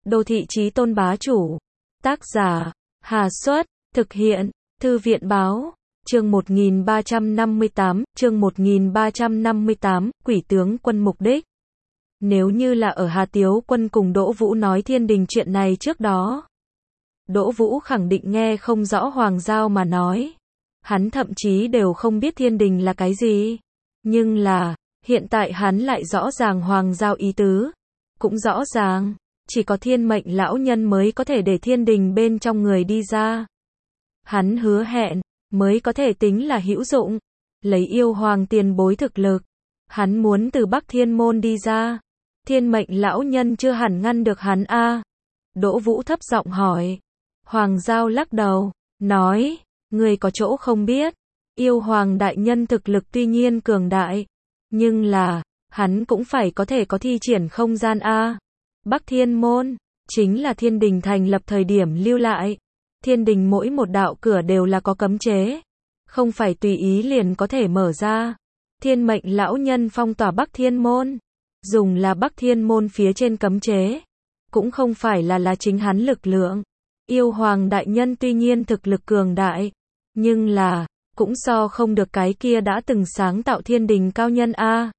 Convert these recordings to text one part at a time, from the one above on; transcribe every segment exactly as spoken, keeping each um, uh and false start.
Đô thị chí tôn bá chủ. Tác giả, Hà Xuất, thực hiện, Thư viện báo. Chương một nghìn ba trăm năm mươi tám, chương một nghìn ba trăm năm mươi tám, Quỷ tướng quân mục đích. Nếu như là ở Hà Tiếu Quân cùng Đỗ Vũ nói thiên đình chuyện này trước đó, Đỗ Vũ khẳng định nghe không rõ Hoàng Giao mà nói. Hắn thậm chí đều không biết thiên đình là cái gì. Nhưng là, hiện tại hắn lại rõ ràng Hoàng Giao ý tứ. Cũng rõ ràng, chỉ có thiên mệnh lão nhân mới có thể để thiên đình bên trong người đi ra. Hắn hứa hẹn, mới có thể tính là hữu dụng. Lấy yêu hoàng tiền bối thực lực. Hắn muốn từ Bắc Thiên Môn đi ra. Thiên mệnh lão nhân chưa hẳn ngăn được hắn a. À. Đỗ Vũ thấp giọng hỏi. Hoàng Giao lắc đầu, nói, người có chỗ không biết. Yêu hoàng đại nhân thực lực tuy nhiên cường đại. Nhưng là, hắn cũng phải có thể có thi triển không gian a. À. Bắc Thiên Môn, chính là thiên đình thành lập thời điểm lưu lại. Thiên đình mỗi một đạo cửa đều là có cấm chế. Không phải tùy ý liền có thể mở ra. Thiên mệnh lão nhân phong tỏa Bắc Thiên Môn. Dùng là Bắc Thiên Môn phía trên cấm chế. Cũng không phải là là chính hắn lực lượng. Yêu hoàng đại nhân tuy nhiên thực lực cường đại. Nhưng là, cũng so không được cái kia đã từng sáng tạo thiên đình cao nhân a. À.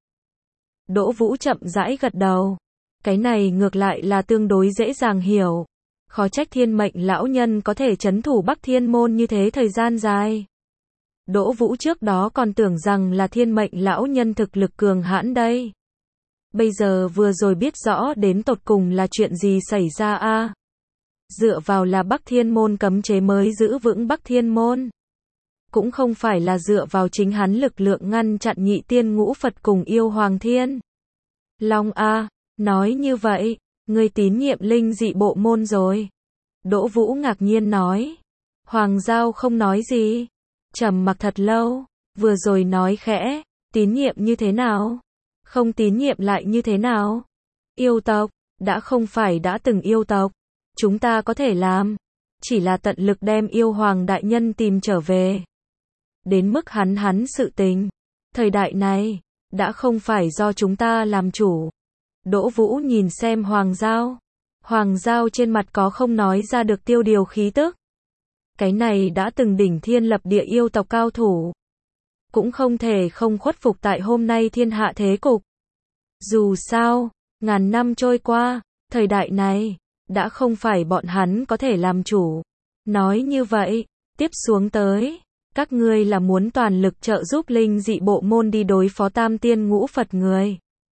Đỗ Vũ chậm rãi gật đầu. Cái này ngược lại là tương đối dễ dàng hiểu. Khó trách thiên mệnh lão nhân có thể trấn thủ Bắc Thiên Môn như thế thời gian dài. Đỗ Vũ trước đó còn tưởng rằng là thiên mệnh lão nhân thực lực cường hãn đây. Bây giờ vừa rồi biết rõ đến tột cùng là chuyện gì xảy ra a. À. Dựa vào là Bắc Thiên Môn cấm chế mới giữ vững Bắc Thiên Môn. Cũng không phải là dựa vào chính hắn lực lượng ngăn chặn nhị tiên ngũ Phật cùng yêu hoàng thiên. Long a, à, nói như vậy, ngươi tín nhiệm linh dị bộ môn rồi. Đỗ Vũ ngạc nhiên nói. Hoàng Giao không nói gì. Trầm mặc thật lâu, vừa rồi nói khẽ, tín nhiệm như thế nào? Không tín nhiệm lại như thế nào? Yêu tộc, đã không phải đã từng yêu tộc. Chúng ta có thể làm, chỉ là tận lực đem yêu hoàng đại nhân tìm trở về. Đến mức hắn hắn sự tình. Thời đại này, đã không phải do chúng ta làm chủ. Đỗ Vũ nhìn xem Hoàng Giao. Hoàng Giao trên mặt có không nói ra được tiêu điều khí tức. Cái này đã từng đỉnh thiên lập địa yêu tộc cao thủ. Cũng không thể không khuất phục tại hôm nay thiên hạ thế cục. Dù sao, ngàn năm trôi qua, thời đại này, đã không phải bọn hắn có thể làm chủ. Nói như vậy, tiếp xuống tới, các ngươi là muốn toàn lực trợ giúp linh dị bộ môn đi đối phó tam tiên ngũ Phật người.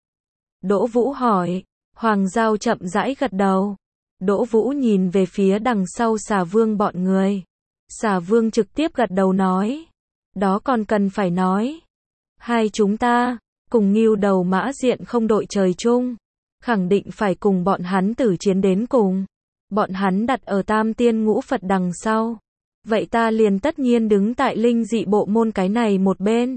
Đỗ Vũ hỏi. Hoàng Giao chậm rãi gật đầu. Đỗ Vũ nhìn về phía đằng sau Xà Vương bọn người. Xà Vương trực tiếp gật đầu nói. Đó còn cần phải nói. Hai chúng ta, cùng Ngưu Đầu Mã Diện không đội trời chung. Khẳng định phải cùng bọn hắn tử chiến đến cùng. Bọn hắn đặt ở tam tiên ngũ Phật đằng sau. Vậy ta liền tất nhiên đứng tại linh dị bộ môn cái này một bên.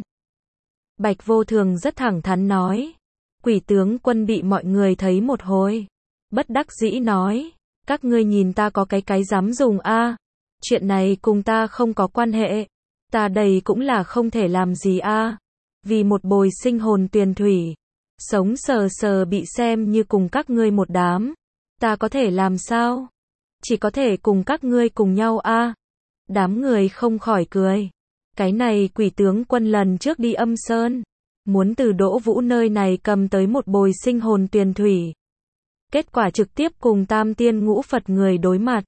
Bạch Vô Thường rất thẳng thắn nói. Quỷ tướng quân bị mọi người thấy một hồi. Bất đắc dĩ nói. Các ngươi nhìn ta có cái cái dám dùng a. À. Chuyện này cùng ta không có quan hệ. Ta đây cũng là không thể làm gì a. À. Vì một bồi sinh hồn tuyền thủy. Sống sờ sờ bị xem như cùng các ngươi một đám. Ta có thể làm sao? Chỉ có thể cùng các ngươi cùng nhau a. À. Đám người không khỏi cười. Cái này quỷ tướng quân lần trước đi Âm Sơn. Muốn từ Đỗ Vũ nơi này cầm tới một bồi sinh hồn tuyền thủy. Kết quả trực tiếp cùng tam tiên ngũ Phật người đối mặt.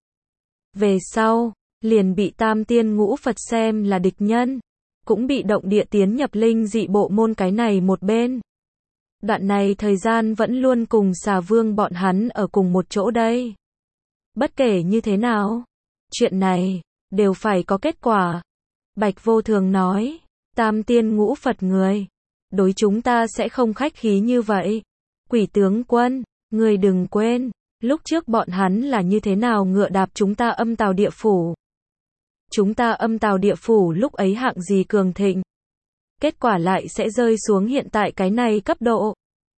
Về sau, liền bị tam tiên ngũ Phật xem là địch nhân. Cũng bị động địa tiến nhập linh dị bộ môn cái này một bên. Đoạn này thời gian vẫn luôn cùng Xà Vương bọn hắn ở cùng một chỗ đây. Bất kể như thế nào, chuyện này, đều phải có kết quả. Bạch Vô Thường nói, tam tiên ngũ Phật người. Đối chúng ta sẽ không khách khí như vậy. Quỷ tướng quân, người đừng quên, lúc trước bọn hắn là như thế nào ngựa đạp chúng ta Âm Tào địa phủ. Chúng ta Âm Tào địa phủ lúc ấy hạng gì cường thịnh. Kết quả lại sẽ rơi xuống hiện tại cái này cấp độ.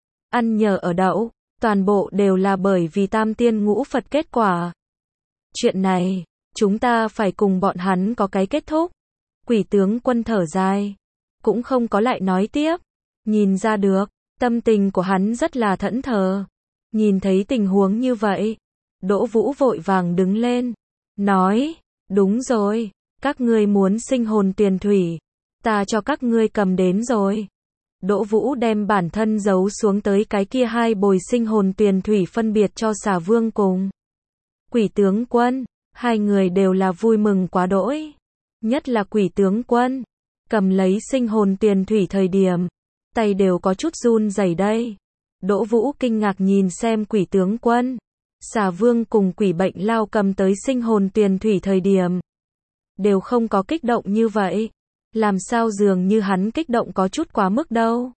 Ăn nhờ ở đậu, toàn bộ đều là bởi vì tam tiên ngũ Phật kết quả. Chuyện này, chúng ta phải cùng bọn hắn có cái kết thúc. Quỷ tướng quân thở dài. Cũng không có lại nói tiếp. Nhìn ra được, tâm tình của hắn rất là thẫn thờ. Nhìn thấy tình huống như vậy, Đỗ Vũ vội vàng đứng lên, nói, đúng rồi, các ngươi muốn sinh hồn tuyền thủy, ta cho các ngươi cầm đến rồi. Đỗ Vũ đem bản thân giấu xuống tới cái kia hai bồi sinh hồn tuyền thủy phân biệt cho Xà Vương cùng Quỷ tướng quân, hai người đều là vui mừng quá đỗi. Nhất là Quỷ tướng quân, cầm lấy sinh hồn tuyền thủy thời điểm, tay đều có chút run rẩy đây. Đỗ Vũ kinh ngạc nhìn xem Quỷ tướng quân, Xà Vương cùng Quỷ bệnh lao cầm tới sinh hồn tuyền thủy thời điểm, đều không có kích động như vậy. Làm sao dường như hắn kích động có chút quá mức đâu.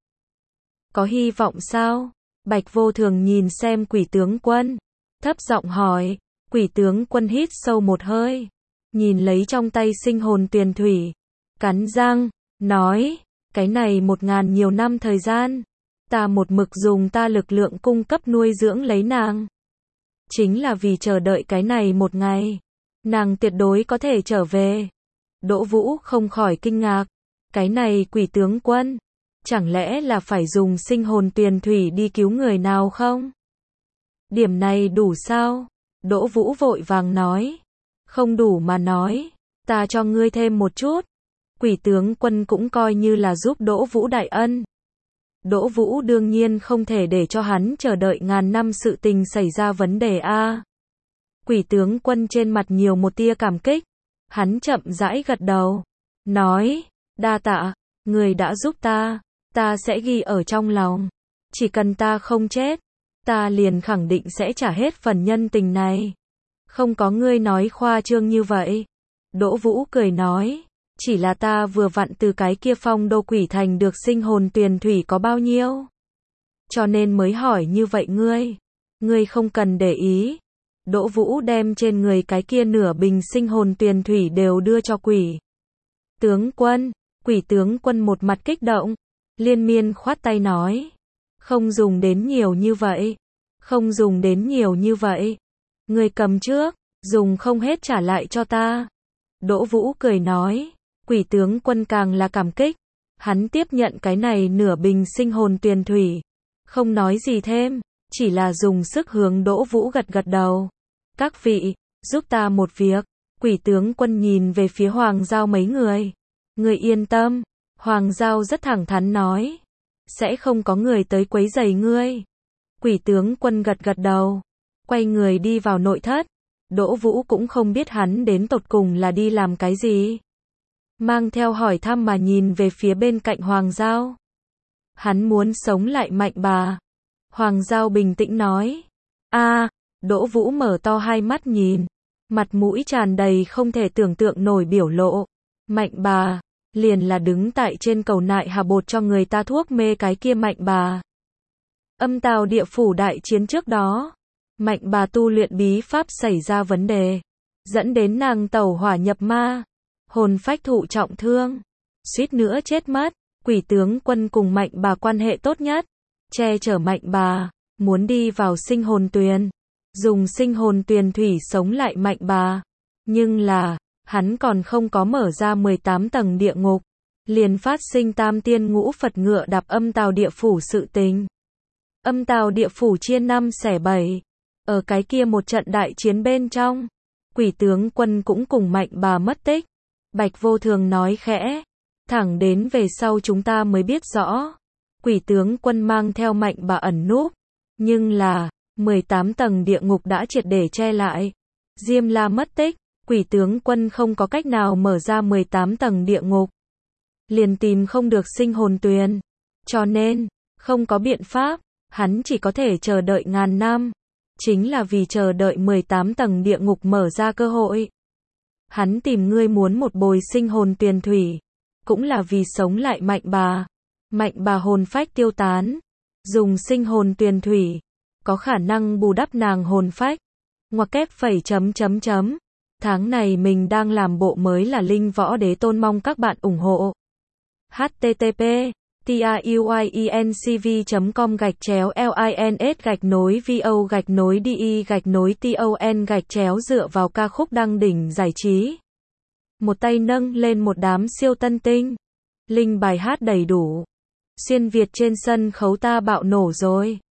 Có hy vọng sao? Bạch Vô Thường nhìn xem Quỷ tướng quân, thấp giọng hỏi. Quỷ tướng quân hít sâu một hơi, nhìn lấy trong tay sinh hồn tuyền thủy, cắn răng, nói, cái này một ngàn nhiều năm thời gian, ta một mực dùng ta lực lượng cung cấp nuôi dưỡng lấy nàng. Chính là vì chờ đợi cái này một ngày, nàng tuyệt đối có thể trở về. Đỗ Vũ không khỏi kinh ngạc, cái này Quỷ tướng quân, chẳng lẽ là phải dùng sinh hồn tuyền thủy đi cứu người nào không? Điểm này đủ sao? Đỗ Vũ vội vàng nói, không đủ mà nói, ta cho ngươi thêm một chút. Quỷ tướng quân cũng coi như là giúp Đỗ Vũ đại ân. Đỗ Vũ đương nhiên không thể để cho hắn chờ đợi ngàn năm sự tình xảy ra vấn đề a. Quỷ tướng quân trên mặt nhiều một tia cảm kích, hắn chậm rãi gật đầu, nói, đa tạ, người đã giúp ta, ta sẽ ghi ở trong lòng, chỉ cần ta không chết, ta liền khẳng định sẽ trả hết phần nhân tình này. Không có ngươi nói khoa trương như vậy. Đỗ Vũ cười nói, chỉ là ta vừa vặn từ cái kia Phong Đô Quỷ Thành được sinh hồn tuyền thủy có bao nhiêu, cho nên mới hỏi như vậy ngươi. Ngươi không cần để ý. Đỗ Vũ đem trên người cái kia nửa bình sinh hồn tuyền thủy đều đưa cho Quỷ tướng quân. Quỷ tướng quân một mặt kích động, liên miên khoát tay nói, không dùng đến nhiều như vậy, không dùng đến nhiều như vậy. Ngươi cầm trước, dùng không hết trả lại cho ta. Đỗ Vũ cười nói. Quỷ tướng quân càng là cảm kích, hắn tiếp nhận cái này nửa bình sinh hồn tuyền thủy, không nói gì thêm, chỉ là dùng sức hướng Đỗ Vũ gật gật đầu. Các vị, giúp ta một việc. Quỷ tướng quân nhìn về phía Hoàng Giao mấy người. Người yên tâm, Hoàng Giao rất thẳng thắn nói, sẽ không có người tới quấy rầy ngươi. Quỷ tướng quân gật gật đầu, quay người đi vào nội thất. Đỗ Vũ cũng không biết hắn đến tột cùng là đi làm cái gì, mang theo hỏi thăm mà nhìn về phía bên cạnh Hoàng Giao. Hắn muốn sống lại Mạnh Bà. Hoàng Giao bình tĩnh nói. A. Đỗ Vũ mở to hai mắt nhìn, mặt mũi tràn đầy không thể tưởng tượng nổi biểu lộ. Mạnh Bà, liền là đứng tại trên cầu nại hà bột cho người ta thuốc mê cái kia Mạnh Bà. Âm Tào địa phủ đại chiến trước đó, Mạnh Bà tu luyện bí pháp xảy ra vấn đề, dẫn đến nàng tẩu hỏa nhập ma, hồn phách thụ trọng thương, suýt nữa chết mất. Quỷ tướng quân cùng Mạnh Bà quan hệ tốt nhất, che chở Mạnh Bà, muốn đi vào sinh hồn tuyền, dùng sinh hồn tuyền thủy sống lại Mạnh Bà. Nhưng là, hắn còn không có mở ra mười tám tầng địa ngục, liền phát sinh tam tiên ngũ Phật ngựa đạp Âm Tào địa phủ sự tình. Âm Tào địa phủ chia năm xẻ bảy, ở cái kia một trận đại chiến bên trong, Quỷ tướng quân cũng cùng Mạnh Bà mất tích. Bạch Vô Thường nói khẽ, thẳng đến về sau chúng ta mới biết rõ, Quỷ tướng quân mang theo Mạnh Bà ẩn núp, nhưng là, mười tám tầng địa ngục đã triệt để che lại. Diêm La mất tích, Quỷ tướng quân không có cách nào mở ra mười tám tầng địa ngục, liền tìm không được sinh hồn tuyền, cho nên, không có biện pháp, hắn chỉ có thể chờ đợi ngàn năm, chính là vì chờ đợi mười tám tầng địa ngục mở ra cơ hội. Hắn tìm ngươi muốn một bồi sinh hồn tuyền thủy, cũng là vì sống lại Mạnh Bà. Mạnh Bà hồn phách tiêu tán, dùng sinh hồn tuyền thủy, có khả năng bù đắp nàng hồn phách. Ngoặc kép phẩy chấm chấm chấm. Tháng này mình đang làm bộ mới là Linh Võ Đế Tôn, mong các bạn ủng hộ. h t t p tuyencv chấm com gạch chéo lins gạch nối vo gạch nối de gạch nối ton gạch chéo dựa vào ca khúc đăng đỉnh giải trí. Một tay nâng lên một đám siêu tân tinh. Linh bài hát đầy đủ. Xuyên Việt trên sân khấu ta bạo nổ rồi.